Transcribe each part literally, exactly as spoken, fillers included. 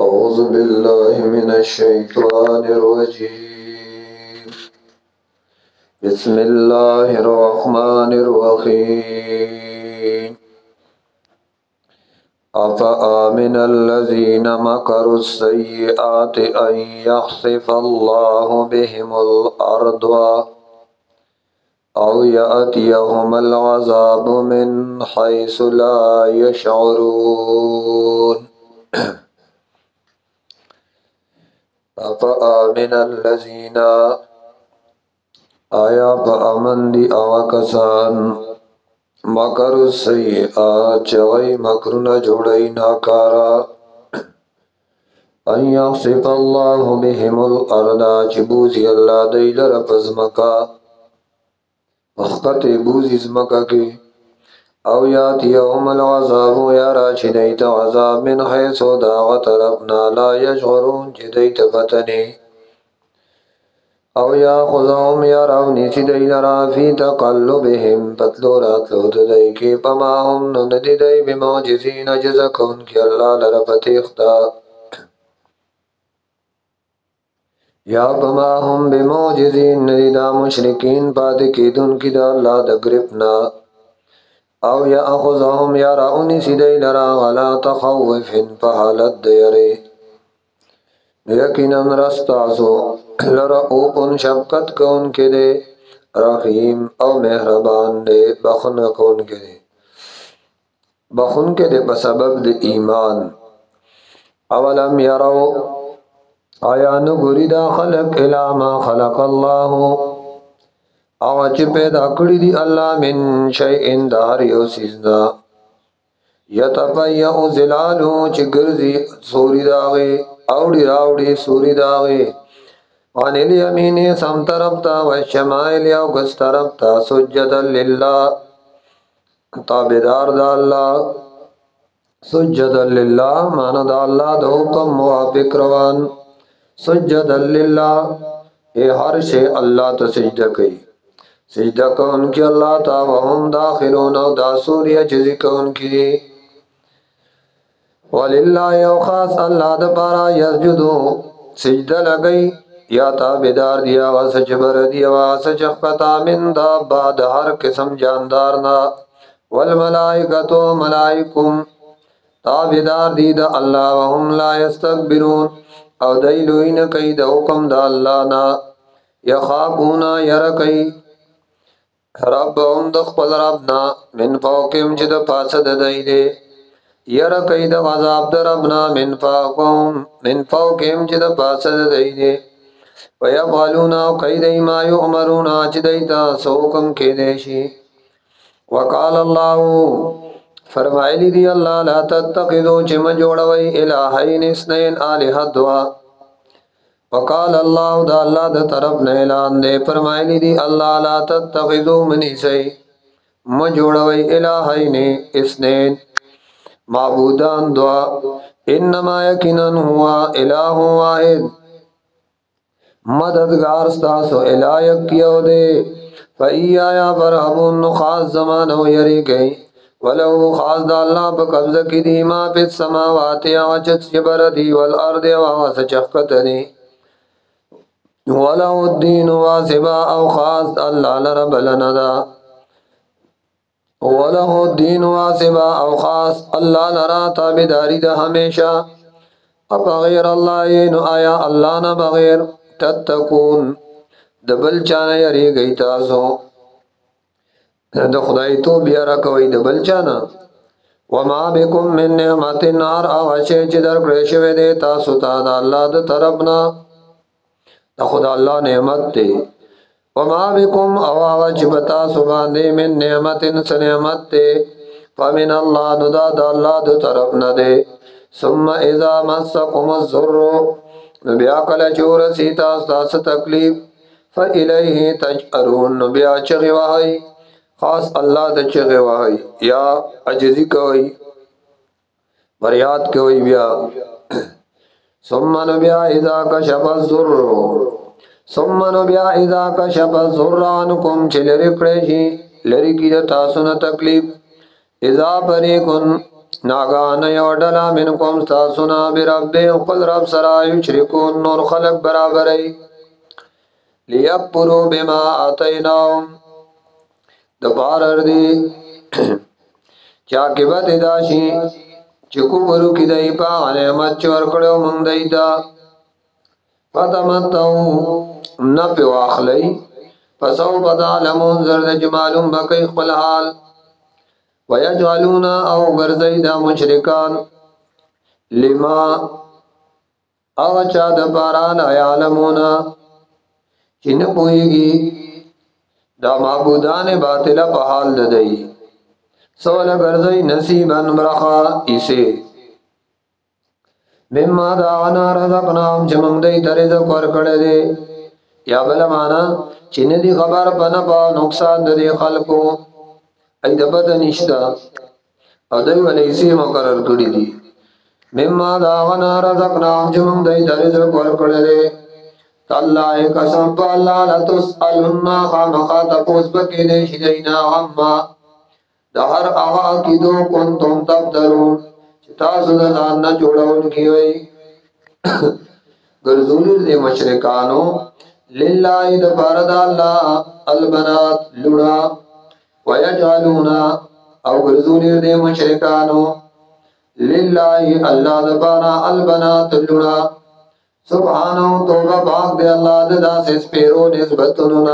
أعوذ بالله من الشيطان الرجيم بسم الله الرحمن الرحيم أفآمن الذين مكروا السيئات أن يخسف الله بهم الأرض أو يأتيهم العذاب من حيث لا يشعرون أفآمن الذين آیا پا امن دی آغا کسان مکر السیئات چغی مکرون جوڑی ناکارا ان یخسف اللہ بهم الارض چبوزی اللہ دیلر پزمکا وخقت بوزی زمکا کی او یاتیهم العذاب یا راچی دیت عذاب من حیث داغ طرفنا لا یشعرون چی دیت فتنی او یا خذهم یا راونی چی دی لرا فی تقلبهم پتلو راتلو دی کی پما هم ندی دی بمعجزین جزکون کی اللہ لرفتیختا یا پما هم بمعجزین ندی دا مشرکین پاد کی دن کی دا اللہ دا گرفنا او یا اخذهم یا راونی چی دی لرا غلا تخوفن پحالت دیره یقیناً رستاسو لرعوپن شفقت کون کے دے رحیم او مہربان دے بخن کون کے دے بخن کے دے بسبب دے ایمان اولم یرو آیا نگوری دا خلق الاما خلق اللہ آج پیدا کری دی اللہ من شیئن داریو سیزنا یتفیعو زلالو چی گرزی سوری داغے اوڑی راوڑی سوری داغے عن الیمین سم طرفتا والشمائل یو گس طرفتا سجدا للہ تابدار دا اللہ سجدا للہ مانا دا اللہ دا حکم موافق روان سجدا للہ اے ہر شے اللہ تا سجدہ کئی سجدہ کون کی اللہ تا وهم داخلون او دا سوریہ چیزی کون کی وللہ یو خاص اللہ دا پارا یسجدو سجدہ لگئی یا تابدار دیا واسچ بردی واسچ اخفتا من دابا دا ہر قسم جاندارنا والملائکتو ملائکم تابدار دی دا اللہ وهم لا یستکبرون او دیلوین کئی دا حکم دا اللہ نا یخافونا یرکی ربهم دخپل ربنا من فوقم چی دا پاسد دی دے یرکی دا غذاب دا ربنا من فوقم من فوقم چی دا پاسد دی دے وَيَفْعَلُونَ قَيْدَيْ مَا يُؤْمَرُونَ چدیتا سوکم کے دیشی وقال اللہ فرمائلی دی اللہ لا تتخذو چم جوڑوئی الہین اسنین آلہت دعا وقال اللہ دا اللہ دا طرف نیلان دے فرمائلی دی اللہ لا تتخذو منی سی مجوڑوئی الہین اسنین معبودان دعا انما یکنن ہوا الہ واحد مددگار ستاسو الایک کیو دے فئی آیا فرحبون خاص زمانہ یری گئی ولو خاص دا اللہ پا قبضہ کی دی ما پی السماوات آچت جبر دی والارد واس چخکت دی ولو الدین واسبا او خاص اللہ لرب لندا ولو الدین واسبا او خاص اللہ لرا تابداری دا ہمیشہ اپا غیر اللہ نو آیا اللہ نا بغیر تتکون دبل چانا یری گئی تاسو د خدای تو بیا را کوي دبل چانا وما بكم من نعمت النار اوشه چې در کړی شوی دی تاسو ته د الله د طرفنا د خدای الله نعمت دی وما بكم او چې بتا سو باندې من نعمت نعمت دی فمن الله ندا د الله د طرفنا دی ثم اذا مسكم الضر بیا کله چور سیتا تاسو تکلیف فإلیه تجأرون بیا چغی وای خاص اللہ د چغی وای یا عجزی کوي فریاد کوي بیا ثم بیا اذا کشف الضر ثم بیا اذا کشف الضر عنکم چلری کړی لری کی تاسو نه تکلیف اذا فریقن ناگان یو ډلا منکم تاسونا برب قل رب سرا یشرکون نور خلق برابری لیکفروا بما آتیناهم دپارر دی چاکبت داشی چکو برو کی دی پا نعمت چور کڑو من دیتا فتمتو نپی واخلی فسو بتعلمون زرد جمالون بکی خپل حال ویجعلون او گرزی دا مشرکان لما اغچا دپارا لا یعلمون چین پوئیگی دا معبودان باطل پا حال ددئی سول گرزی نصیبا برخا اسے مما داغنا رزقناهم چمنگ دی ترزق ورکڑ دے یا بلا مانا چین دی خبر پنا پا نقصان دی خلقو ای دبت نشتا او دی ولیسی مقرر کری دی مما داغنا رزقناهم چمنگ دی ترزق ورکڑ دے تاللہ قسم پا اللہ لتسألنا خامخا تپوس بکی دے شدینا غمّا دہر آغا کی دو کنتم تبدلون تاسو دا زاننا جوڑون کی وئی گرزول دے مشرکانو للہ دفارد اللہ البنات لڑا ویجعلونا او گرزول دے مشرکانو للہ اللہ دفارا البنات لڑا سبحانو توبہ پاک دے اللہ ددا سے سپیرو نسبتننا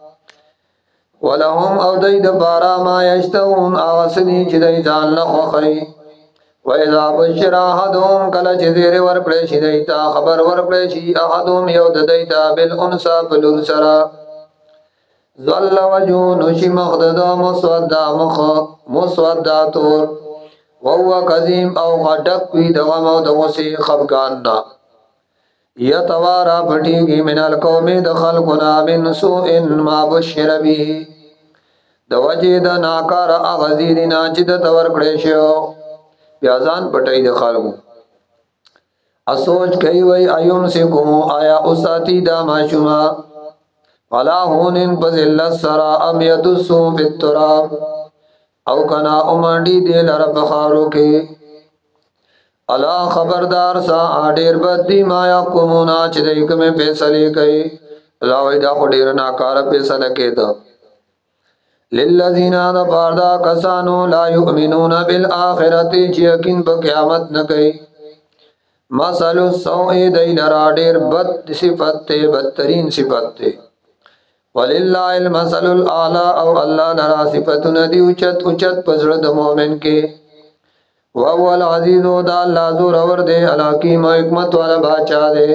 ولهم او دی دبارا ما یشتون آغسنی چی دی جان لخوخی و اذا بشر احدهم کل چی زیر ورکڑشی دیتا خبر ورکڑشی احدهم یو دیتا بالانسا پلور سرا ظل وجو نشی مخدد مسودا مخ مسودا تور وهو قزیم او غدق وی دوام او دوسی خفگاننا یتوارا پٹیگی من القوم دخلقنا من سوء ما بشر به د وجه د ناکار اغزیدنا چې د تور کړی شو بیازان پټی د خلقو اسوچ کوي وای ایوم سے کوم آیا اوساتی دا ماشوما ولا هونن بذل السرا ام يدسو بالتراب او کنا اومانډي د لر بخارو کې الا خبردار سا اډیر بدی ما یقومنا چې دای کومه فیصله کوي الله وای دا ډیر ناکار فیصله کوي للذین دباردا کسانو لا یؤمنون بالآخرت چې یقین په قیامت نه کوي مثل السوء دی لرا ډیر بد صفت ته بدترین صفت ته وللہ المثل الاعلی او الله لرا صفاتونه دی اوچت اوچت پزړه د مؤمن کې وهو العزیز او دا الله زور اور دی الحکیم حکمت والا بادشاہ دی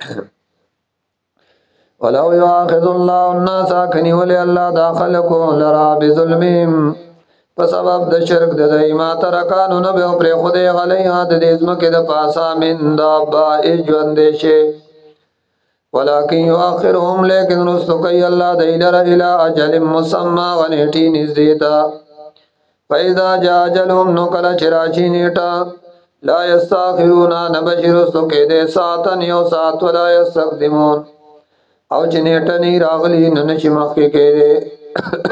ولو یواخذ الله الناس کنی ولی الله داخل کو لرا بظلمهم فسبب د شرک د دایما ترکانو نه به پر خدای علیه د دې ځمکه د پاسا من دابا اجوندشه ولکن یؤخرهم لیکن رستو کوي الله دیلر الی اجل مسمى ونیټی نزدیتا فاذا جاء اجلهم نقل چراشی نیټا لا یستاخرون نبشر رستو کې د ساتن یو سات ولا یستقدمون او چې نیټه نه راغلی نن چې مخکې کېده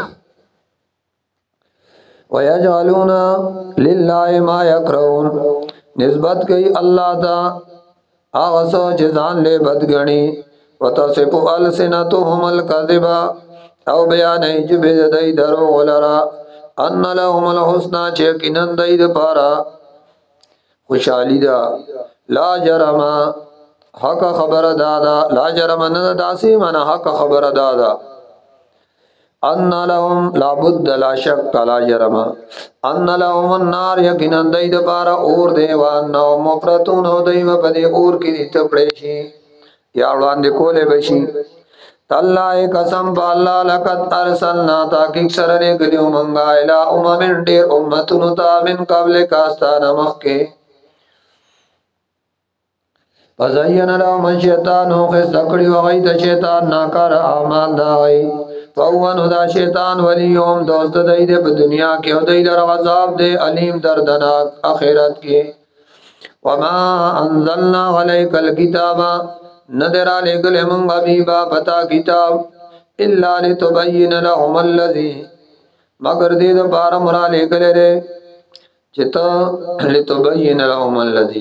ويجعلون لله ما يكرهون نسبت کوي الله دا هغه څه چې ځان له بدګنی وتصف السنتهم الكذب او بیان چې به دای درو ولرا ان لهم الحسنى چې کینن دای د پارا خوشالي دا لا جرم حق خبر دادا لا جرم نه داسي معنا حق خبر دادا ان لهم لابد لا شک لا جرم ان لهم النار یقینا دای د بار اور دیوان نو مفرتون دایو په دې اور کې تپړې شي یا وړاندې کولې بشي تالله قسم بالله لقد ارسلنا تاکي سره غلو منغا الى امم ډیر امتونو تا من قبل کاستانه مخکې فزین لهم الشیطان خستکڑی وغی دا شیطان ناکار اعمال داغی فاوانو دا شیطان ولیوم دوست دای دے پا دنیا کی او دای در عذاب دے علیم دردناک اخیرت کی وما انزلنا علیک الكتابا ندر علیکل منگا بیبا پتا کتاب الا لتبین لهم اللذی مگر دید پارا مرا لیکل دے چتا لتبین لهم الذی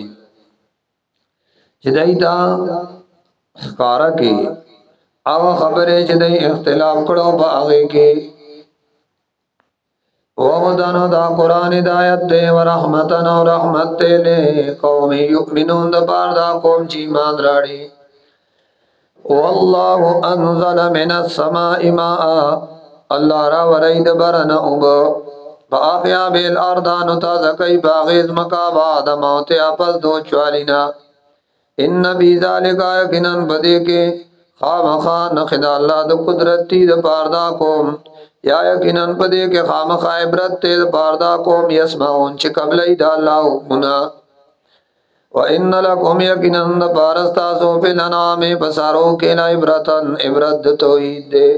چدای تا کارا کی او خبره چدای اختلاف کړو باغې کې وهدن دا قرآن ہدایت دے ورحمتن و رحمت دے لے قوم یؤمنون دا بار دا قوم چی ایمان راڑی واللہ انزل من السماء ماء اللہ را ورید برن اوب فاحیا بالارضان تازکی باغیز مکا بعد موت اپس دو چوالینا ان بی ذالکا یکنن بدے کے خام خان نخدا اللہ دا قدرت تی دا بار دا قوم یا یقیناً پدے کے خامخ عبرت تیز باردہ قوم یسمعون چی قبلی دا اللہ حکمنا وَإِنَّ لَكُمْ يَقِنًا دَبَارَسْتَاسُ فِي الْأَنْعَامِ بَسَارُو کِلَا عِبْرَةً عبرت توحید دے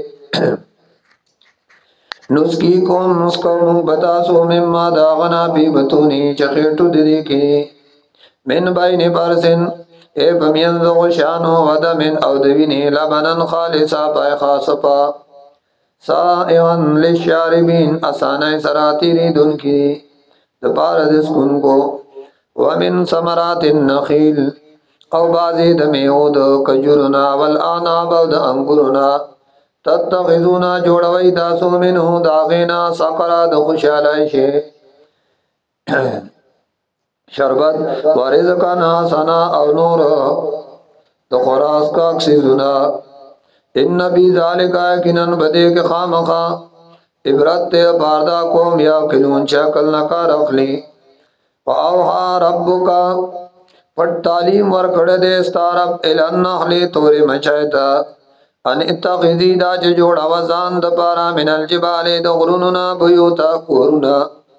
نسکیکم نسکم بتاسو مما داغنا بی بطونی چخیٹو دیدی کی من بین برسن اے بمینز غشانو ودمن او دوینی لبنن خالصا پای خاصپا سائغن للشاربین اسانہ سراتیری دن کی دپار دسکن کو ومن ثمرات النخیل او بازی دمیود کجرنا والآناب او دا انگرنا تتخذونا جوڑوی تاسو منو داغینا سقرا دا خوشالائشے شربت ورزقنا سنا او نور دا خراس کا اکسیزنا ان بی ذالکا یقیناً بدے کے خامخا عبرت تے باردا قوم یا کلون چاکل نکا رخلی فاوحا ربکا پٹ تعلیم ورکڑ دے ستارب الانحلی توری مچائتا ان اتخذی دا جوڑا وزان دپارا من الجبال دغروننا بیوتا کورنا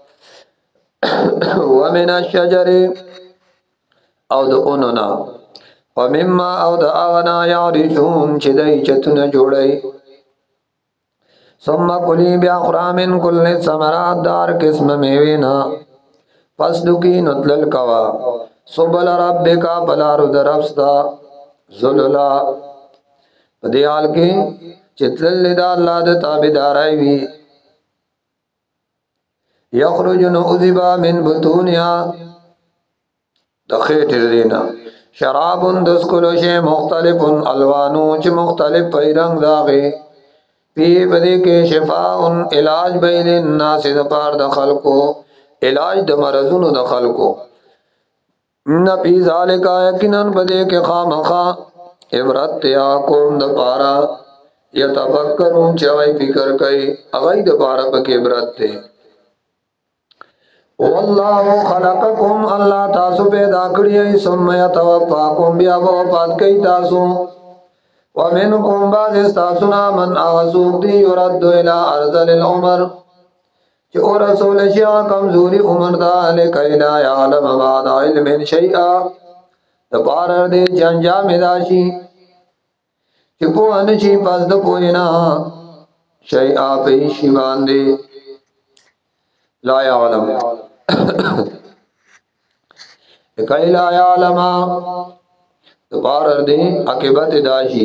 ومن الشجر او دقوننا ومما او دا آغنا یعرشون چی دی چتن جوڑی ثم کلی بیاخرا من کل سمرات دار قسم میوینا پس دکی نتلل کوا سبل ربکا بلارو در افستا زللا پدیال کی چتلل لدا اللہ دا تابدارائی وی یخرجن عذبا من بطونیا دخیٹ دینا شراب دسکلوش مختلف الوانو چ مختلف پی رنگ داغے پی بدے کے شفاء علاج بیل الناس دپار دخل کو علاج دمرزون دخل کو ان پی ذالکا یقیناً بدے کے خامخا عبرت تیا قوم دپارا یتفکرون چوائی فکر کئی اغائی دپارا پک عبرت تے واللہ خلقکم اللہ تاسو پیدا کریئی ثم یتوفاکم بیا وفات کئی تاسو ومنکم بعض استاسنا من آغسوک دی یرد الى ارزل العمر چو رسول شیع کمزوری عمر دا لکی لا یعلم بعد علم شیعہ دپارر دے جنجام داشی چپو انشی پس دپوینا شیعہ پیشی باندے لا یعلم کئی لا یعلما دپارر دے عقبت داشی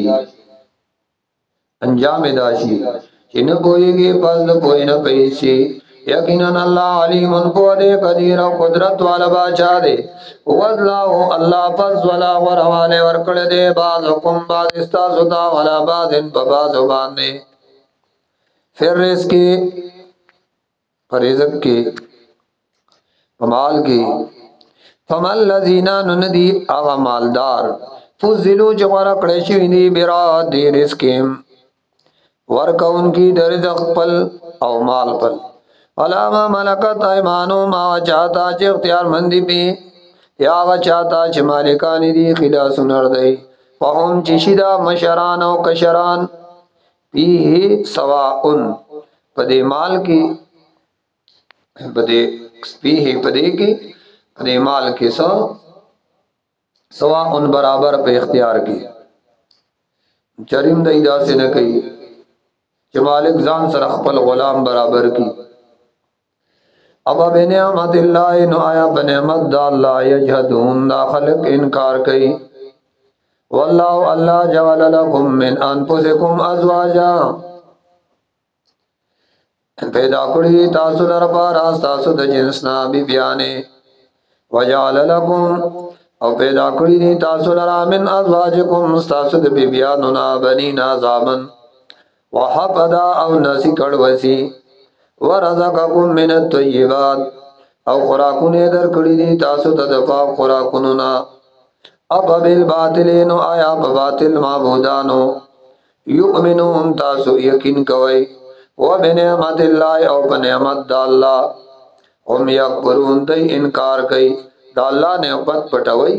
انجام داشی چن کوئی گی پس دپوئی نا پیسی یقیناً اللہ علیم پودے قدیر و قدرت والا باچا دے وَاللَّهُ اللہ پس ولا ورحوانے ورکڑ دے بعض حکم بعض استاستا ولا بعض ان پا بعض باندے پھر رزق کی فرزق کی پمال کی فمال لذینا نندی آغا مالدار فزلو جغورا کڑشوی دی براد دی رزقیم ورکا ان کی در رزق پل او مال پل علامہ ملکت ایمانو ما چاہتا چی اختیار مندی پی یا آغا چاہتا چی مالکانی دی خلاص نردی فهم چی شدا مشران و کشران پی سواؤن پدے مال کی پدے پی پدے کی پدے مال کی سو سواؤن برابر پہ اختیار کی چرم دیدہ سے نہ کئی چی مالک زان سر اخپل غلام برابر کی ابا بنعمت اللہ نو آیا بنعمت دا اللہ یجہدون دا خلق انکار کئی واللہ اللہ جعل لکم من انفسکم ازواجا پیدا کړی تاسو لپاره تاسو د جنس نه بیبیانې وجعل لكم او پیدا کړی دي تاسو لرا من ازواجکم تاسو د بیبیانو نه بنینا زامن وحفدا او نسی کړ وسی ورزقکم من الطیبات او خوراکونه در کړی دي تاسو ته د پاک خوراکونو نه اب بالباطل نو آیا په باطل معبودانو یؤمنون تاسو یقین کوئ و بنعمت الله او په نعمت د الله هم یکبرون دی انکار کوي د الله نعمت پټوي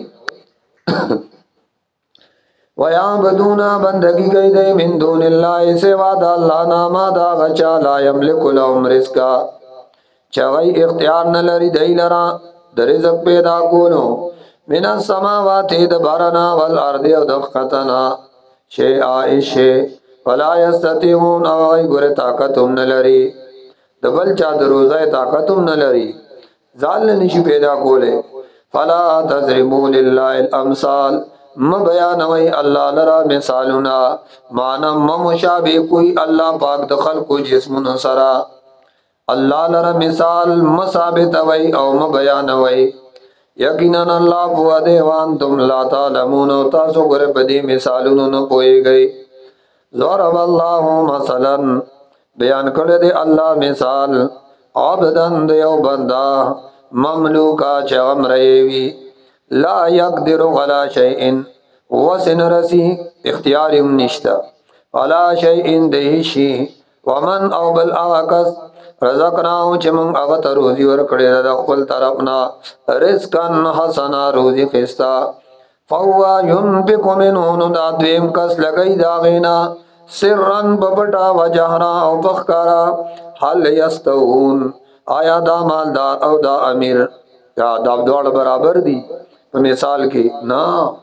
ويعبدون بندگی کوي دی من دون الله سوا د الله نامه دا غچا لا یملک لهم رزقا چوي اختیار نه لري دی لرا د رزق پیدا کولو من السماوات د بارنا والارض او د خطنا شیء عائشه ولا یستطيعون او غیر طاقت هم نه لري د بل چا د روزه طاقت هم نه لري ځان نشي پیدا کوله فلا تضربوا لله الامثال م بیانوي الله لرا مثالنا معنا مشابه کوئی الله پاک د خلقو جسمونو سرا الله لرا مثال مثابت وي او م بیانوي یقینا الله بو دې وان تم لا تعلمون تاسو ګره بدی مثالونو نه پويږئ ضرب الله مثلا بیان کړی دی الله مثال عبدن دیو بندا مملوکا چغم ریوی لا یقدر غلا شیئن وسن رسی اختیاریم نشتا غلا شیئن دیشی ومن او بل آکس رزقناو چمن اغت روزی ورکڑی رزقل طرفنا رزقن حسنا روزی خستا فہوا ینبک منون دا دویم کس لگئی داغینا سرن ببٹا و جہرا او پخکارا حل یستوون آیا دا مالدار او دا امیر یا دا دوڑ برابر دی مثال کی نا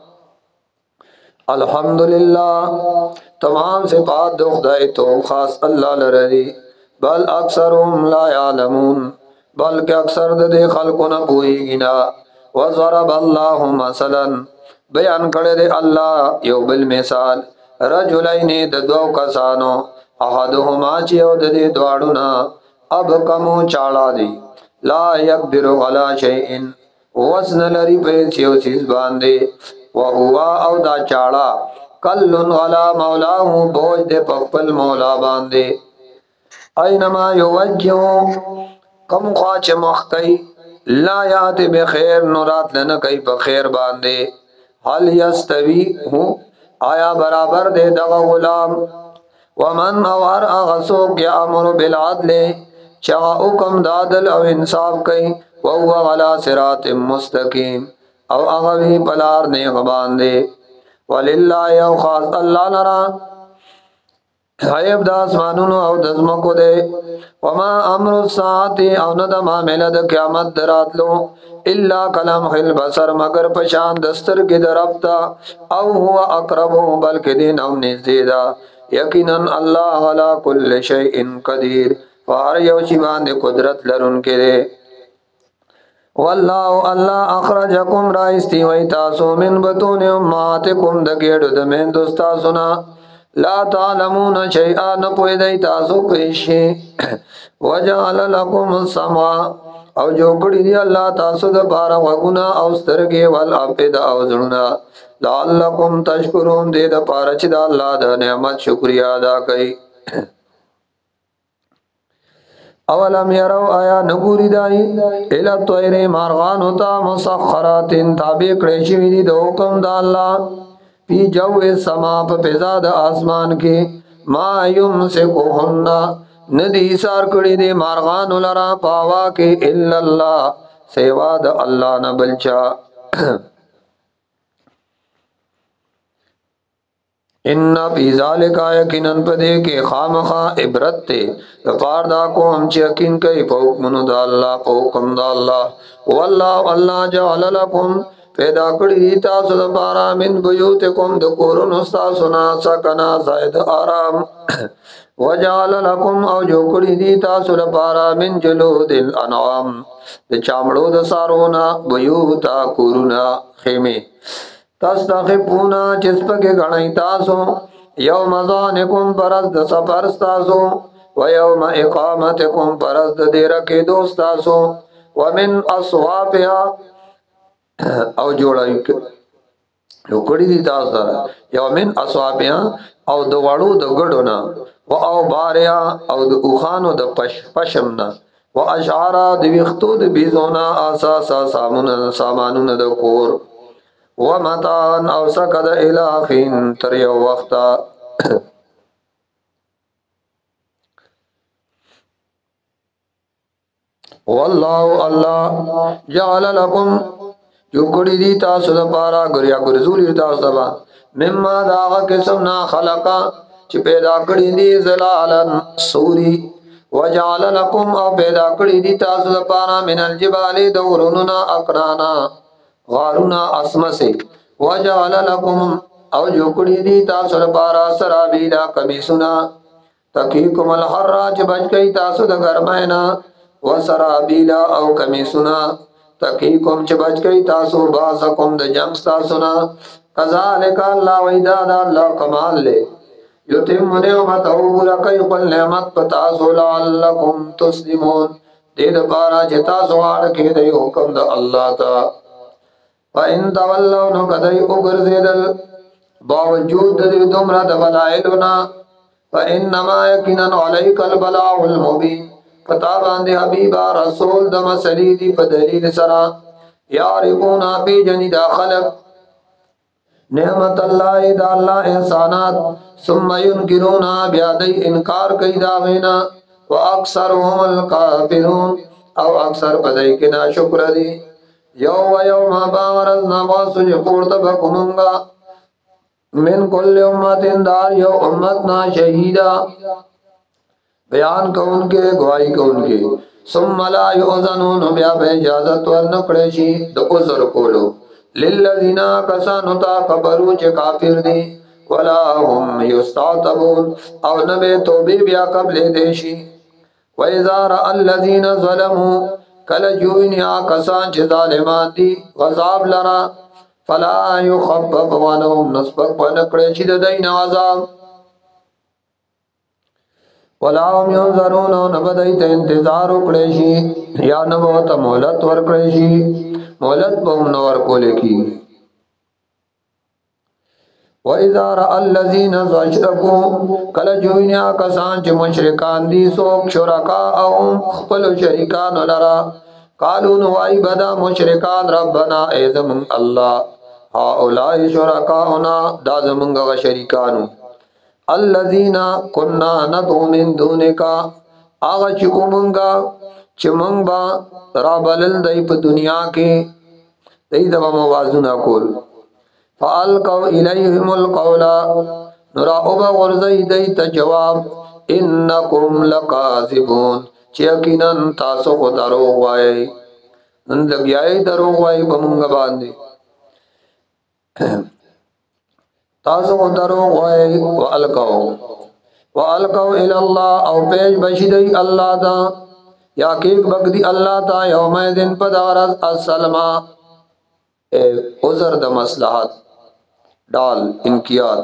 الحمدللہ تمام صفات دو خدای تو خاص اللہ لردی بل اکثرهم لا یعلمون بلکہ اکثر دے خلقنا پوئی گنا وضرب اللہ مثلا بیان کړی دی الله یو بل مثال رجلین د دوو کسانو احدهما چې یو د دې دواړو نه اب کمو چاړه دی لا یقدر علی شیء وزن لري په یو چیز باندې او هو او دا چاړه کلن علی مولاه بوج د خپل مولا باندې اينما یوجهو کم خواچ مخکی لا یات بخیر نورات لنه کوي په خیر باندې حل یستوی ہو آیا برابر دے دغا غلام ومن اوار اغسوک یا امر بالعدل چاہ حکم دادل او انصاف کئی وہو علا صراط مستقیم او اغوی پلار نیغ باندے وللہ او خاص اللہ لرا حیب دا اسمانونو او دزمکو دے وما امر الساعتی او ندم عملد قیامت دراتلو الا کلم خل بسر مگر پشان دستر کی درفتا او هو اقربو بلکہ دین او نزدیدا یقینا اللہ علا کل شیئن قدیر وار یوشی باند قدرت لرن کے دے واللہ اللہ اخرجکم رائستی وی تاسو من بطون اماتکم دگیڑ دمین دوستا سنا لا تعلمون شیئا نپوی دی تاسو پیشی وجعل لکم السمع او جو کړی دی الله تاسو د بارا وغنا او سترګې ول افید او زړونه لعلکم تشکرون دې د پاره چې د الله د نعمت شکریا ادا کړئ اولم يروا آیا نګوري دای اله طیر مارغان ہوتا مسخرات تابع کړی شوی دی د حکم د الله پی جو السما په فضا د اسمان کې ما یمسکهن ندی سار کړي دي مارغان لرا پاوا کې الا الله سیوا د الله نه بلچا ان فی ذلک یقینا پدې کې خامخا عبرت ته پار دا کوم چې یقین کوي په حکم د الله په حکم د الله والله الله جعل لكم پیدا کړی تاسو د بارا من بیوتکم د کورونو تاسو نه سکنا زائد آرام وجعل لكم او جو کړی دی تاسو لپاره من جلود الانعام د چامړو د سارونه بیوتا کورونه خیمه تاسو ته پونا چسپکه غړای تاسو یوم ذانکم پرز د سفر تاسو ويوم اقامتكم پرز د دیر کې دوستاسو ومن اصوابها او جوړای یو کړي دي تاسو سره یو من اصوابها او د وړو د ګډونه و او باریا او د اوخانو د پش پشمنا و اشعار د وختو د بيزونا اساس سامون سامانونه د کور و متان او سکد الہین تر یو وخت والله الله جعل لكم جو کړي دي تاسو لپاره ګریا ګرځولې تاسو لپاره مما دا قسم نا خلقا چې پیدا کړی دي زلالن سوري وجعل لكم او پیدا کړی دي تاسو لپاره من الجبال دورنا اقرانا غارنا اسمسه وجعل لكم او جو کړی دي تاسو لپاره سرابیلا کمیسنا تقیکم الحر چې بچ کی تاسو د ګرماینا وسرابیلا او کمیسنا تقیکم چې بچ کی تاسو باسکم د جنگ تاسو نه کذالک الله ویداد الله کمال له یتم نعمت او پورا کوي خپل نعمت پتا سو لعلکم تسلمون دې د پاره چې تاسو اړه کې دی حکم د الله تا فإن تولوا نو کدی وګرځیدل باوجود د دومره د بلایلنا فإنما یقینا علیک البلاغ المبین پتا باندې حبیبا رسول د مسلې دی په دلیل سره یعرفون بی جنی داخلك نعمت الله دا الله احسانات ثم ينكرون بیا دی انکار کوي دا وینا واکثرهم الکافرون او اکثر پدای کې ناشکر دي یو و یوم باورنا واسج پورته بکومنگا من کل امت دار یو امتنا شهیدا بیان کون کے گواہی کون کے ثم لا یؤذنون بیا به اجازت ورنکړي شي د عذر کولو للذین کسانوا تکبروا چې کافر دي ولا هم یستعتبون او نبه توبه بیا قبل دیشي واذا را الذین ظلموا کل جوینیا کسان چې ظالمان دي غضب لرا فلا يخفف عنهم نسبق پنکړي شي د دین عذاب ولا هم ينظرون نبدایت انتظار وکړي شي یا نبو ته مهلت ورکړي شي مهلت به نو ورکول کی واذا را الذين اشركوا کل جوینیا کسان چې مشرکان دي سو شرکا او خپل شریکان لرا قالوا نوای بدا مشرکان ربنا اذم الله هؤلاء شرکاؤنا دا زمونږ شریکانو الذين كنا ندعو من دونك اغه چې کومنګا چې مونږ با را بلل دای په دنیا کې دای د موازونه کول فالقوا الیهم القول نرا او ورزای دای ته جواب انکم لکاذبون چې یقینا تاسو خو درو وای نن لګیای درو وای په مونږ باندې تاسو درو وای والقوا والقوا الى الله او پیش بشیدای الله دا یا کیک بغدی الله تا یوم دین پدارز السلام عذر د مصلحت ډال انقیاد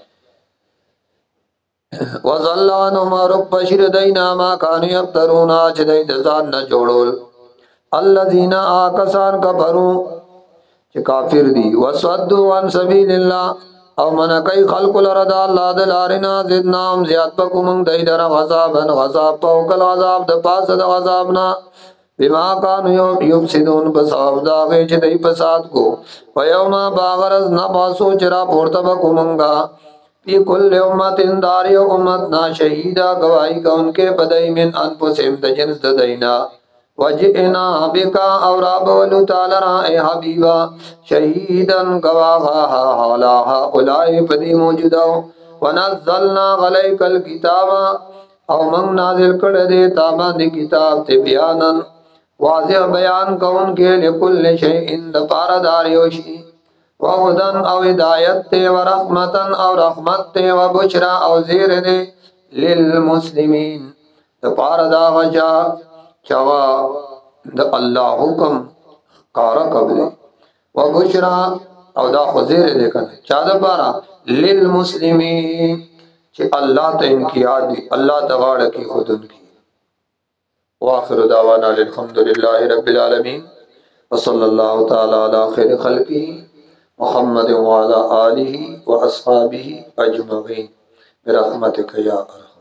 وزلان مرق بشیر دینا ما کانو یفترون چې دای د ځان نه جوړول الذين آکسان کفروا چې کافر دي وسدوا عن سبیل الله او من کوي خلق لرد الله د لارنا زدنام زیات پکوم دای در غضبن غضب او کل عذاب د پاس د غضبنا بما كانوا يفسدون بسبب دا چې دای فساد کو ويوم باغرز نباسو چرا پورته بکومنگا پی کل امت اندار یو امت نا شهیدا گواہی کا ان کے بدئی من انفسهم د جنس د دینا وجئنا بکا اور ابولو تعالی را اے حبیبا شهیدن گواہا حالا اولائے پدی موجودا ونزلنا غلیک الكتاب او من نازل کړه دې تابا دې کتاب ته بیانن واضح بیان کون کے لکل شیء د پاردار یوشی وهدن او ہدایت تے ورحمتن او رحمت تے وبشرا او زیر دے للمسلمین د پاردا وجا چوا د الله حکم کارا قبل وبشرا او دا خزیر دے کنه چا د پارا للمسلمین कि अल्लाह ते इनकी याद दी अल्लाह तवाड़ की खुद उनकी। वाखिर दावाना अल्हम्दुलिल्लाहि रब्बिल आलमीन व सल्लल्लाहु तआला अला खैरि खल्क़िही मुहम्मद व अला आलिहि व अस्हाबिही अजमईन बिरहमतिका या अरहम।